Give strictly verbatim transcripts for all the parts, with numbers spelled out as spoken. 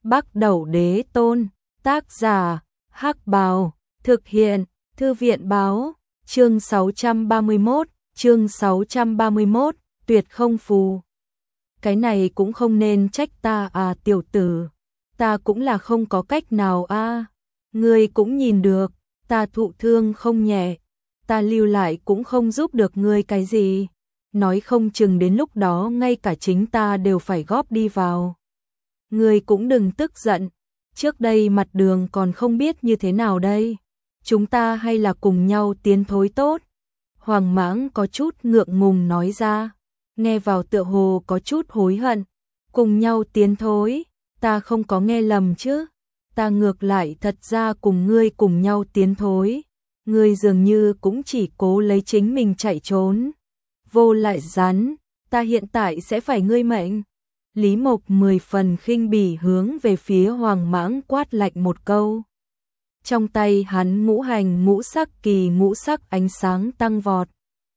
Bắc Đẩu Đế Tôn, tác giả, Hắc Bào, thực hiện, Thư viện báo, chương sáu trăm ba mươi mốt, chương sáu trăm ba mươi mốt, tuyệt không phù. Cái này cũng không nên trách ta à tiểu tử, ta cũng là không có cách nào a. À. Ngươi cũng nhìn được, ta thụ thương không nhẹ, ta lưu lại cũng không giúp được ngươi cái gì, nói không chừng đến lúc đó ngay cả chính ta đều phải góp đi vào. Ngươi cũng đừng tức giận, trước đây mặt đường còn không biết như thế nào đây, chúng ta hay là cùng nhau tiến thối tốt. Hoàng Mãng có chút ngượng ngùng nói ra, nghe vào tựa hồ có chút hối hận, cùng nhau tiến thối, ta không có nghe lầm chứ, ta ngược lại thật ra cùng ngươi cùng nhau tiến thối, ngươi dường như cũng chỉ cố lấy chính mình chạy trốn. Vô lại rắn, ta hiện tại sẽ phải ngươi mệnh. Lý Mộc mười phần khinh bỉ hướng về phía Hoàng Mãng quát lạnh một câu. Trong tay hắn ngũ hành ngũ sắc kỳ ngũ sắc ánh sáng tăng vọt.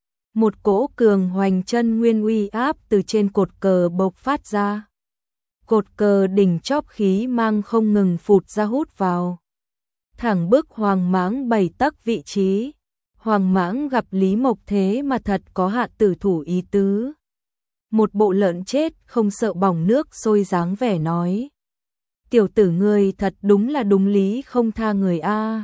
Một cỗ cường hoành chân nguyên uy áp từ trên cột cờ bộc phát ra. Cột cờ đỉnh chóp khí mang không ngừng phụt ra hút vào. Thẳng bức Hoàng Mãng bảy tấc vị trí. Hoàng Mãng gặp Lý Mộc thế mà thật có hạ tử thủ ý tứ. Một bộ lợn chết không sợ bỏng nước sôi dáng vẻ nói. Tiểu tử ngươi thật đúng là đúng lý không tha người a.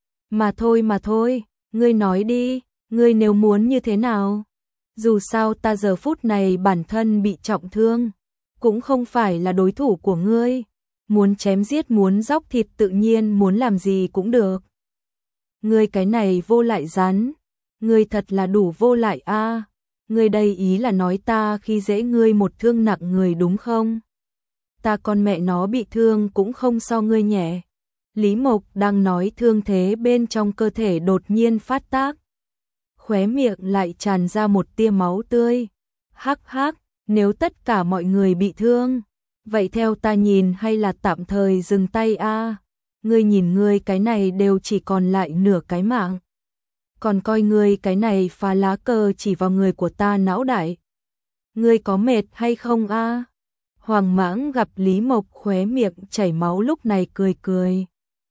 Mà thôi mà thôi, ngươi nói đi, ngươi nếu muốn như thế nào? Dù sao ta giờ phút này bản thân bị trọng thương, cũng không phải là đối thủ của ngươi. Muốn chém giết muốn dóc thịt tự nhiên muốn làm gì cũng được. Ngươi cái này vô lại rắn, ngươi thật là đủ vô lại a. À. Ngươi đây ý là nói ta khi dễ ngươi một thương nặng người đúng không? Ta con mẹ nó bị thương cũng không so ngươi nhẹ. Lý Mộc đang nói thương thế bên trong cơ thể đột nhiên phát tác. Khóe miệng lại tràn ra một tia máu tươi. Hắc hắc, nếu tất cả mọi người bị thương, vậy theo ta nhìn hay là tạm thời dừng tay a. À. Ngươi nhìn ngươi cái này đều chỉ còn lại nửa cái mạng. Còn coi ngươi cái này phá lá cờ chỉ vào người của ta não đại. Ngươi có mệt hay không a? À? Hoàng Mãng gặp Lý Mộc khóe miệng chảy máu lúc này cười cười.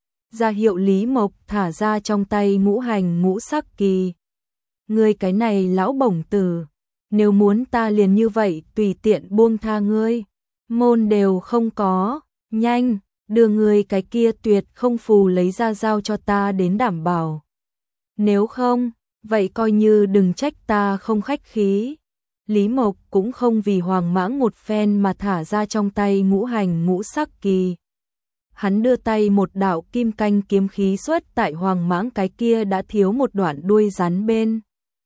Ra hiệu Lý Mộc thả ra trong tay ngũ hành ngũ sắc kỳ. Ngươi cái này lão bổng tử, nếu muốn ta liền như vậy tùy tiện buông tha ngươi. Môn đều không có, nhanh, đưa ngươi cái kia tuyệt không phù lấy ra giao cho ta đến đảm bảo. Nếu không, vậy coi như đừng trách ta không khách khí. Lý Mộc cũng không vì Hoàng Mãng một phen mà thả ra trong tay ngũ hành ngũ sắc kỳ. Hắn đưa tay một đạo kim canh kiếm khí xuất tại Hoàng Mãng cái kia đã thiếu một đoạn đuôi rắn bên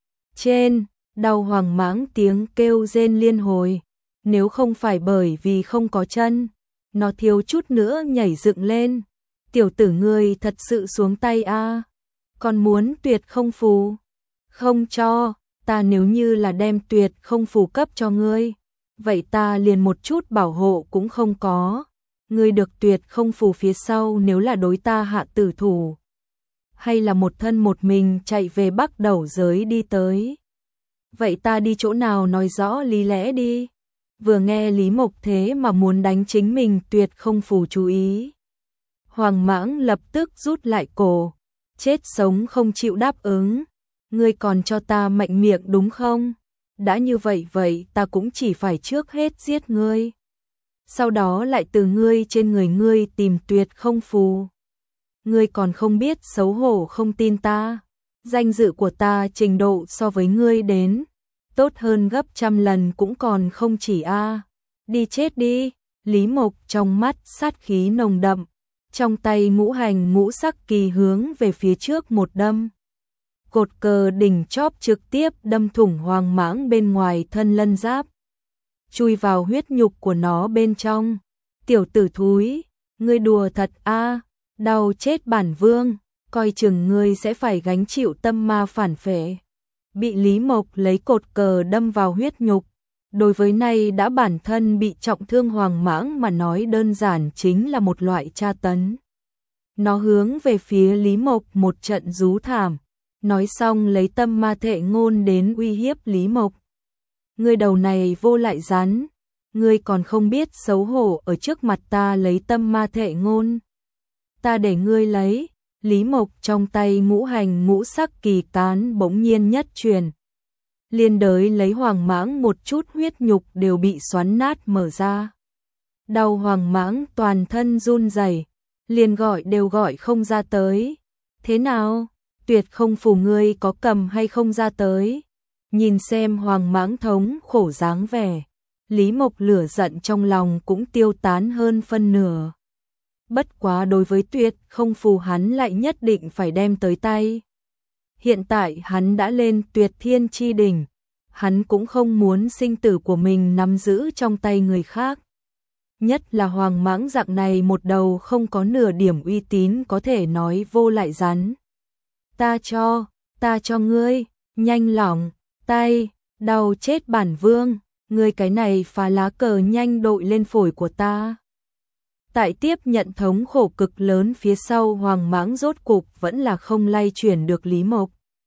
trên, đau Hoàng Mãng tiếng kêu rên liên hồi. Nếu không phải bởi vì không có chân, nó thiếu chút nữa nhảy dựng lên. Tiểu tử ngươi thật sự xuống tay a. À. Còn muốn tuyệt không phù? Không cho, ta nếu như là đem tuyệt không phù cấp cho ngươi, vậy ta liền một chút bảo hộ cũng không có. Ngươi được tuyệt không phù phía sau nếu là đối ta hạ tử thủ, hay là một thân một mình chạy về Bắc Đẩu giới đi tới. Vậy ta đi chỗ nào nói rõ lý lẽ đi. Vừa nghe Lý Mộc thế mà muốn đánh chính mình tuyệt không phù chú ý. Hoàng Mãng lập tức rút lại cổ. Chết sống không chịu đáp ứng. Ngươi còn cho ta mạnh miệng đúng không? Đã như vậy vậy ta cũng chỉ phải trước hết giết ngươi. Sau đó lại từ ngươi trên người ngươi tìm tuyệt không phù. Ngươi còn không biết xấu hổ không tin ta. Danh dự của ta trình độ so với ngươi đến tốt hơn gấp trăm lần cũng còn không chỉ a. À. Đi chết đi. Lý Mộc trong mắt sát khí nồng đậm. Trong tay ngũ hành ngũ sắc kỳ hướng về phía trước một đâm. Cột cờ đỉnh chóp trực tiếp đâm thủng Hoàng Mãng bên ngoài thân lân giáp. Chui vào huyết nhục của nó bên trong. Tiểu tử thúi, ngươi đùa thật a, à, đau chết bản vương, coi chừng ngươi sẽ phải gánh chịu tâm ma phản phệ. Bị Lý Mộc lấy cột cờ đâm vào huyết nhục. Đối với nay đã bản thân bị trọng thương Hoàng Mãng mà nói đơn giản chính là một loại tra tấn. Nó hướng về phía Lý Mộc một trận rú thảm, nói xong lấy tâm ma thệ ngôn đến uy hiếp Lý Mộc. Ngươi đầu này vô lại rắn, ngươi còn không biết xấu hổ ở trước mặt ta lấy tâm ma thệ ngôn. Ta để ngươi lấy. Lý Mộc trong tay ngũ hành ngũ sắc kỳ cán bỗng nhiên nhất truyền. Liên đới lấy Hoàng Mãng một chút huyết nhục đều bị xoắn nát mở ra. Đau Hoàng Mãng toàn thân run rẩy, liền gọi đều gọi không ra tới. Thế nào? Tuyệt không phù ngươi có cầm hay không ra tới? Nhìn xem Hoàng Mãng thống khổ dáng vẻ, Lý Mộc lửa giận trong lòng cũng tiêu tán hơn phân nửa. Bất quá đối với Tuyệt không phù hắn lại nhất định phải đem tới tay. Hiện tại hắn đã lên Tuyệt Thiên chi đỉnh, hắn cũng không muốn sinh tử của mình nắm giữ trong tay người khác. Nhất là Hoàng Mãng dạng này một đầu không có nửa điểm uy tín có thể nói vô lại rắn. Ta cho, ta cho ngươi, nhanh lỏng, tay, đau chết bản vương, ngươi cái này phá lá cờ nhanh đội lên phổi của ta. Tại tiếp nhận thống khổ cực lớn phía sau Hoàng Mãng rốt cục vẫn là không lay chuyển được Lý Mộc.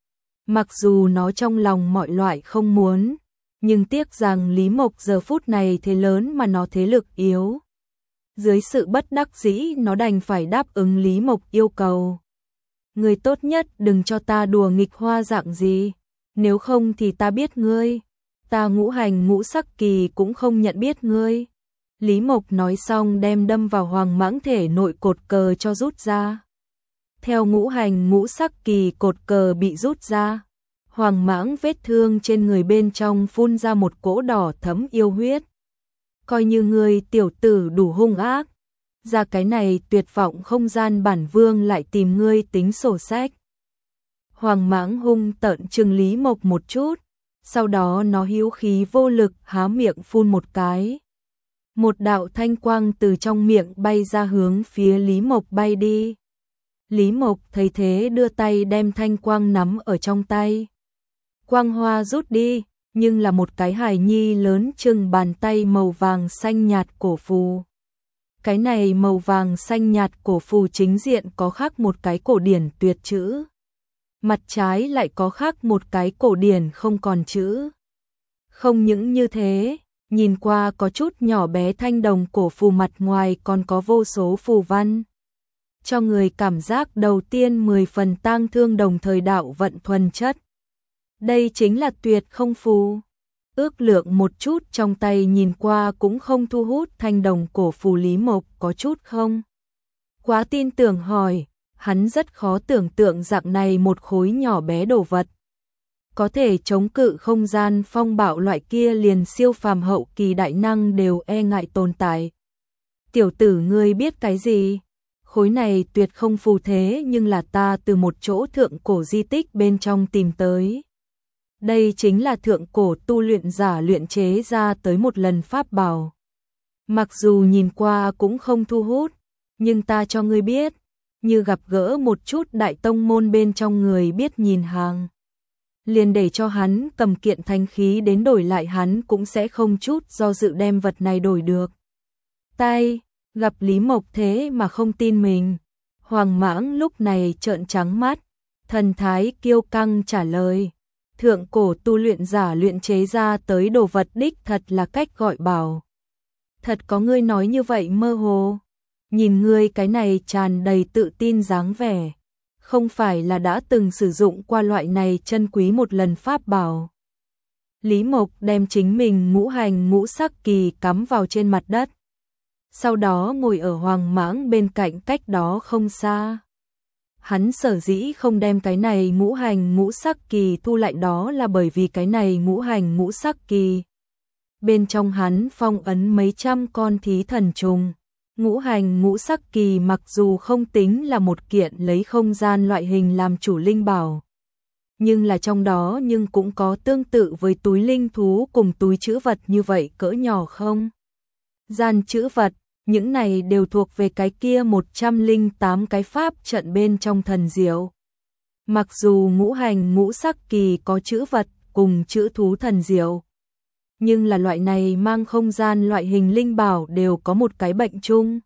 Mặc dù nó trong lòng mọi loại không muốn, nhưng tiếc rằng Lý Mộc giờ phút này thế lớn mà nó thế lực yếu. Dưới sự bất đắc dĩ nó đành phải đáp ứng Lý Mộc yêu cầu. Ngươi tốt nhất đừng cho ta đùa nghịch hoa dạng gì, nếu không thì ta biết ngươi, ta ngũ hành ngũ sắc kỳ cũng không nhận biết ngươi. Lý Mộc nói xong đem đâm vào Hoàng Mãng thể nội cột cờ cho rút ra. Theo ngũ hành ngũ sắc kỳ cột cờ bị rút ra, Hoàng Mãng vết thương trên người bên trong phun ra một cỗ đỏ thấm yêu huyết. Coi như ngươi tiểu tử đủ hung ác, ra cái này tuyệt vọng không gian bản vương lại tìm ngươi tính sổ sách. Hoàng Mãng hung tợn trừng Lý Mộc một chút, sau đó nó hiếu khí vô lực há miệng phun một cái. Một đạo thanh quang từ trong miệng bay ra hướng phía Lý Mộc bay đi. Lý Mộc thấy thế đưa tay đem thanh quang nắm ở trong tay. Quang hoa rút đi, nhưng là một cái hài nhi lớn chừng bàn tay màu vàng xanh nhạt cổ phù. Cái này màu vàng xanh nhạt cổ phù chính diện có khắc một cái cổ điển tuyệt chữ. Mặt trái lại có khắc một cái cổ điển không còn chữ. Không những như thế, nhìn qua có chút nhỏ bé thanh đồng cổ phù mặt ngoài còn có vô số phù văn. Cho người cảm giác đầu tiên mười phần tang thương đồng thời đạo vận thuần chất. Đây chính là tuyệt không phù. Ước lượng một chút trong tay nhìn qua cũng không thu hút thanh đồng cổ phù Lý Mộc có chút không. Quá tin tưởng hỏi, hắn rất khó tưởng tượng dạng này một khối nhỏ bé đồ vật. Có thể chống cự không gian phong bạo loại kia liền siêu phàm hậu kỳ đại năng đều e ngại tồn tại. Tiểu tử ngươi biết cái gì? Khối này tuyệt không phù thế nhưng là ta từ một chỗ thượng cổ di tích bên trong tìm tới. Đây chính là thượng cổ tu luyện giả luyện chế ra tới một lần pháp bảo. Mặc dù nhìn qua cũng không thu hút, nhưng ta cho ngươi biết, như gặp gỡ một chút đại tông môn bên trong người biết nhìn hàng. Liền để cho hắn cầm kiện thanh khí đến đổi lại hắn cũng sẽ không chút do dự đem vật này đổi được. Tay, gặp Lý Mộc thế mà không tin mình. Hoàng Mãng lúc này trợn trắng mắt, thần thái kiêu căng trả lời. Thượng cổ tu luyện giả luyện chế ra tới đồ vật đích thật là cách gọi bảo. Thật có ngươi nói như vậy mơ hồ. Nhìn ngươi cái này tràn đầy tự tin dáng vẻ. Không phải là đã từng sử dụng qua loại này chân quý một lần pháp bảo. Lý Mộc đem chính mình ngũ hành ngũ sắc kỳ cắm vào trên mặt đất. Sau đó ngồi ở Hoàng Mãng bên cạnh cách đó không xa. Hắn sở dĩ không đem cái này ngũ hành ngũ sắc kỳ thu lại đó là bởi vì cái này ngũ hành ngũ sắc kỳ. Bên trong hắn phong ấn mấy trăm con thí thần trùng. Ngũ hành ngũ sắc kỳ mặc dù không tính là một kiện lấy không gian loại hình làm chủ linh bảo. Nhưng là trong đó nhưng cũng có tương tự với túi linh thú cùng túi trữ vật như vậy cỡ nhỏ không? Gian trữ vật, những này đều thuộc về cái kia một trăm lẻ tám cái pháp trận bên trong thần diệu. Mặc dù ngũ hành ngũ sắc kỳ có trữ vật cùng trữ thú thần diệu, nhưng là loại này mang không gian loại hình linh bảo đều có một cái bệnh chung.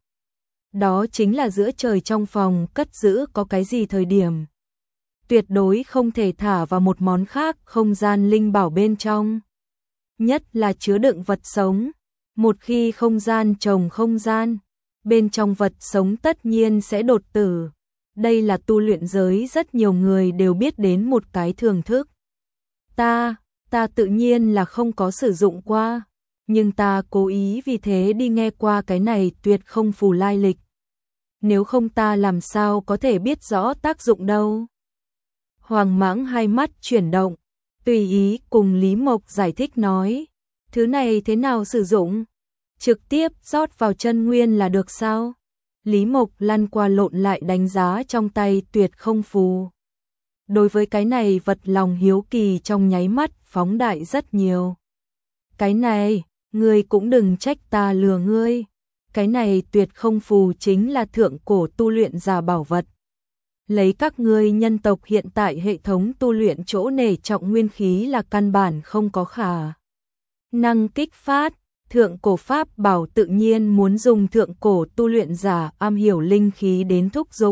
Đó chính là giữa trời trong phòng cất giữ có cái gì thời điểm. Tuyệt đối không thể thả vào một món khác không gian linh bảo bên trong. Nhất là chứa đựng vật sống. Một khi không gian trồng không gian, bên trong vật sống tất nhiên sẽ đột tử. Đây là tu luyện giới rất nhiều người đều biết đến một cái thường thức. Ta, ta tự nhiên là không có sử dụng qua, nhưng ta cố ý vì thế đi nghe qua cái này tuyệt không phù lai lịch. Nếu không ta làm sao có thể biết rõ tác dụng đâu. Hoàng Mãng hai mắt chuyển động, tùy ý cùng Lý Mộc giải thích nói, thứ này thế nào sử dụng? Trực tiếp rót vào chân nguyên là được sao? Lý Mộc lăn qua lộn lại đánh giá trong tay tuyệt không phù. Đối với cái này vật lòng hiếu kỳ trong nháy mắt phóng đại rất nhiều. Cái này, ngươi cũng đừng trách ta lừa ngươi. Cái này tuyệt không phù chính là thượng cổ tu luyện giả bảo vật. Lấy các ngươi nhân tộc hiện tại hệ thống tu luyện chỗ nể trọng nguyên khí là căn bản không có khả năng kích phát. Thượng cổ pháp bảo tự nhiên muốn dùng thượng cổ tu luyện giả am hiểu linh khí đến thúc giục.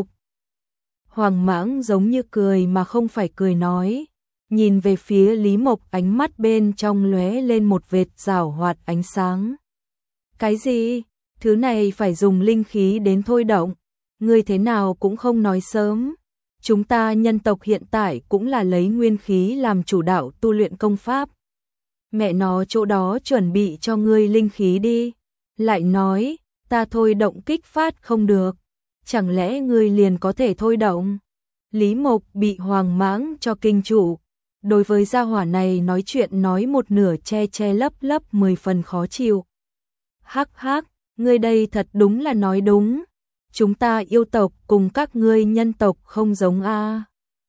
Hoàng Mãng giống như cười mà không phải cười nói, nhìn về phía Lý Mộc ánh mắt bên trong lóe lên một vệt giảo hoạt ánh sáng. Cái gì? Thứ này phải dùng linh khí đến thôi động, ngươi thế nào cũng không nói sớm. Chúng ta nhân tộc hiện tại cũng là lấy nguyên khí làm chủ đạo tu luyện công pháp. Mẹ nó chỗ đó chuẩn bị cho ngươi linh khí đi. Lại nói, ta thôi động kích phát không được. Chẳng lẽ ngươi liền có thể thôi động? Lý Mộc bị Hoàng Mãng cho kinh chủ. Đối với gia hỏa này nói chuyện nói một nửa che che lấp lấp mười phần khó chịu. Hắc hắc, ngươi đây thật đúng là nói đúng. Chúng ta yêu tộc cùng các ngươi nhân tộc không giống a.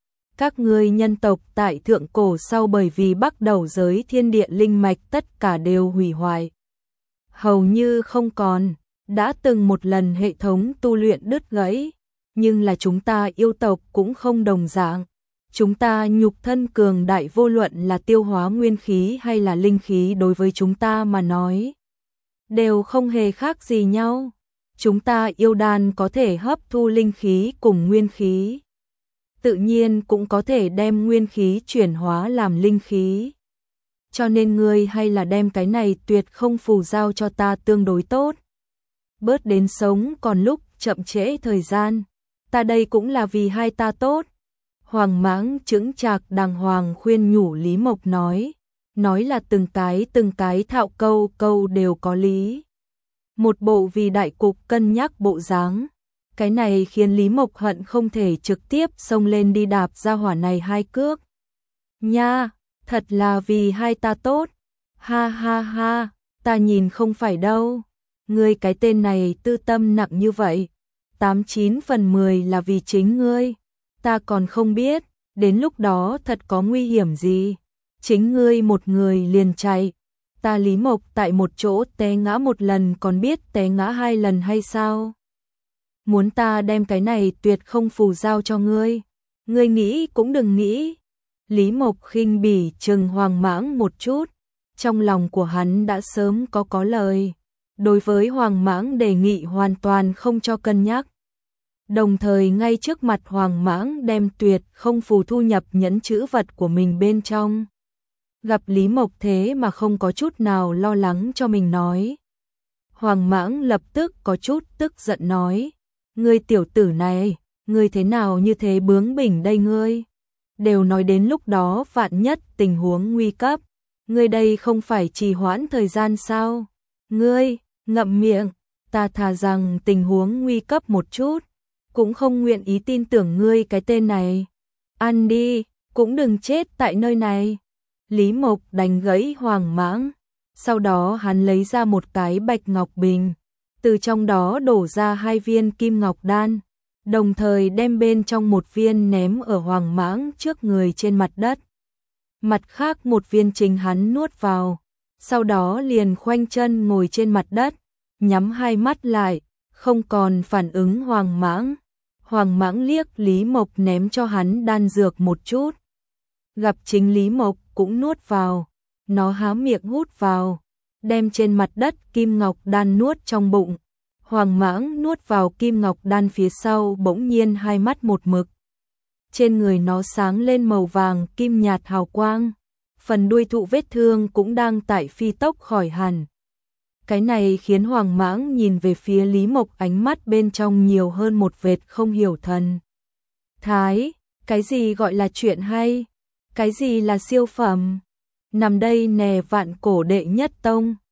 Các ngươi nhân tộc tại thượng cổ sau bởi vì bắt đầu giới thiên địa linh mạch tất cả đều hủy hoại. Hầu như không còn, đã từng một lần hệ thống tu luyện đứt gãy, nhưng là chúng ta yêu tộc cũng không đồng dạng. Chúng ta nhục thân cường đại vô luận là tiêu hóa nguyên khí hay là linh khí đối với chúng ta mà nói, đều không hề khác gì nhau. Chúng ta yêu đan có thể hấp thu linh khí cùng nguyên khí. Tự nhiên cũng có thể đem nguyên khí chuyển hóa làm linh khí. Cho nên ngươi hay là đem cái này tuyệt không phù giao cho ta tương đối tốt. Bớt đến sống còn lúc chậm trễ thời gian. Ta đây cũng là vì hai ta tốt. Hoàng Mãng chững chạc đàng hoàng khuyên nhủ Lý Mộc nói. Nói là từng cái từng cái thạo câu câu đều có lý. Một bộ vì đại cục cân nhắc bộ dáng. Cái này khiến Lý Mộc hận không thể trực tiếp xông lên đi đạp ra hỏa này hai cước. Nha, thật là vì hai ta tốt. Ha ha ha, ta nhìn không phải đâu. Ngươi cái tên này tư tâm nặng như vậy. Tám chín phần mười là vì chính ngươi. Ta còn không biết, đến lúc đó thật có nguy hiểm gì. Chính ngươi một người liền chạy. Ta Lý Mộc tại một chỗ té ngã một lần còn biết té ngã hai lần hay sao? Muốn ta đem cái này tuyệt không phù giao cho ngươi. Ngươi nghĩ cũng đừng nghĩ. Lý Mộc khinh bỉ trừng Hoàng Mãng một chút. Trong lòng của hắn đã sớm có có lời. Đối với Hoàng Mãng đề nghị hoàn toàn không cho cân nhắc. Đồng thời ngay trước mặt Hoàng Mãng đem tuyệt không phù thu nhập nhẫn chữ vật của mình bên trong. Gặp Lý Mộc thế mà không có chút nào lo lắng cho mình nói. Hoàng Mãng lập tức có chút tức giận nói. Ngươi tiểu tử này, ngươi thế nào như thế bướng bỉnh đây ngươi? Đều nói đến lúc đó vạn nhất tình huống nguy cấp. Ngươi đây không phải trì hoãn thời gian sao? Ngươi, ngậm miệng, ta thà rằng tình huống nguy cấp một chút. Cũng không nguyện ý tin tưởng ngươi cái tên này. Ăn đi, cũng đừng chết tại nơi này. Lý Mộc đánh gãy Hoàng Mãng. Sau đó hắn lấy ra một cái bạch ngọc bình. Từ trong đó đổ ra hai viên kim ngọc đan. Đồng thời đem bên trong một viên ném ở Hoàng Mãng trước người trên mặt đất. Mặt khác một viên chính hắn nuốt vào. Sau đó liền khoanh chân ngồi trên mặt đất. Nhắm hai mắt lại. Không còn phản ứng Hoàng Mãng. Hoàng Mãng liếc Lý Mộc ném cho hắn đan dược một chút. Gặp chính Lý Mộc cũng nuốt vào. Nó há miệng hút vào. Đem trên mặt đất kim ngọc đan nuốt trong bụng. Hoàng Mãng nuốt vào kim ngọc đan phía sau bỗng nhiên hai mắt một mực. Trên người nó sáng lên màu vàng kim nhạt hào quang. Phần đuôi thụ vết thương cũng đang tại phi tốc khỏi hẳn. Cái này khiến Hoàng Mãng nhìn về phía Lý Mộc, ánh mắt bên trong nhiều hơn một vệt không hiểu thần thái. Cái gì gọi là chuyện hay? Cái gì là siêu phẩm? Nằm đây nè, vạn cổ đệ nhất tông.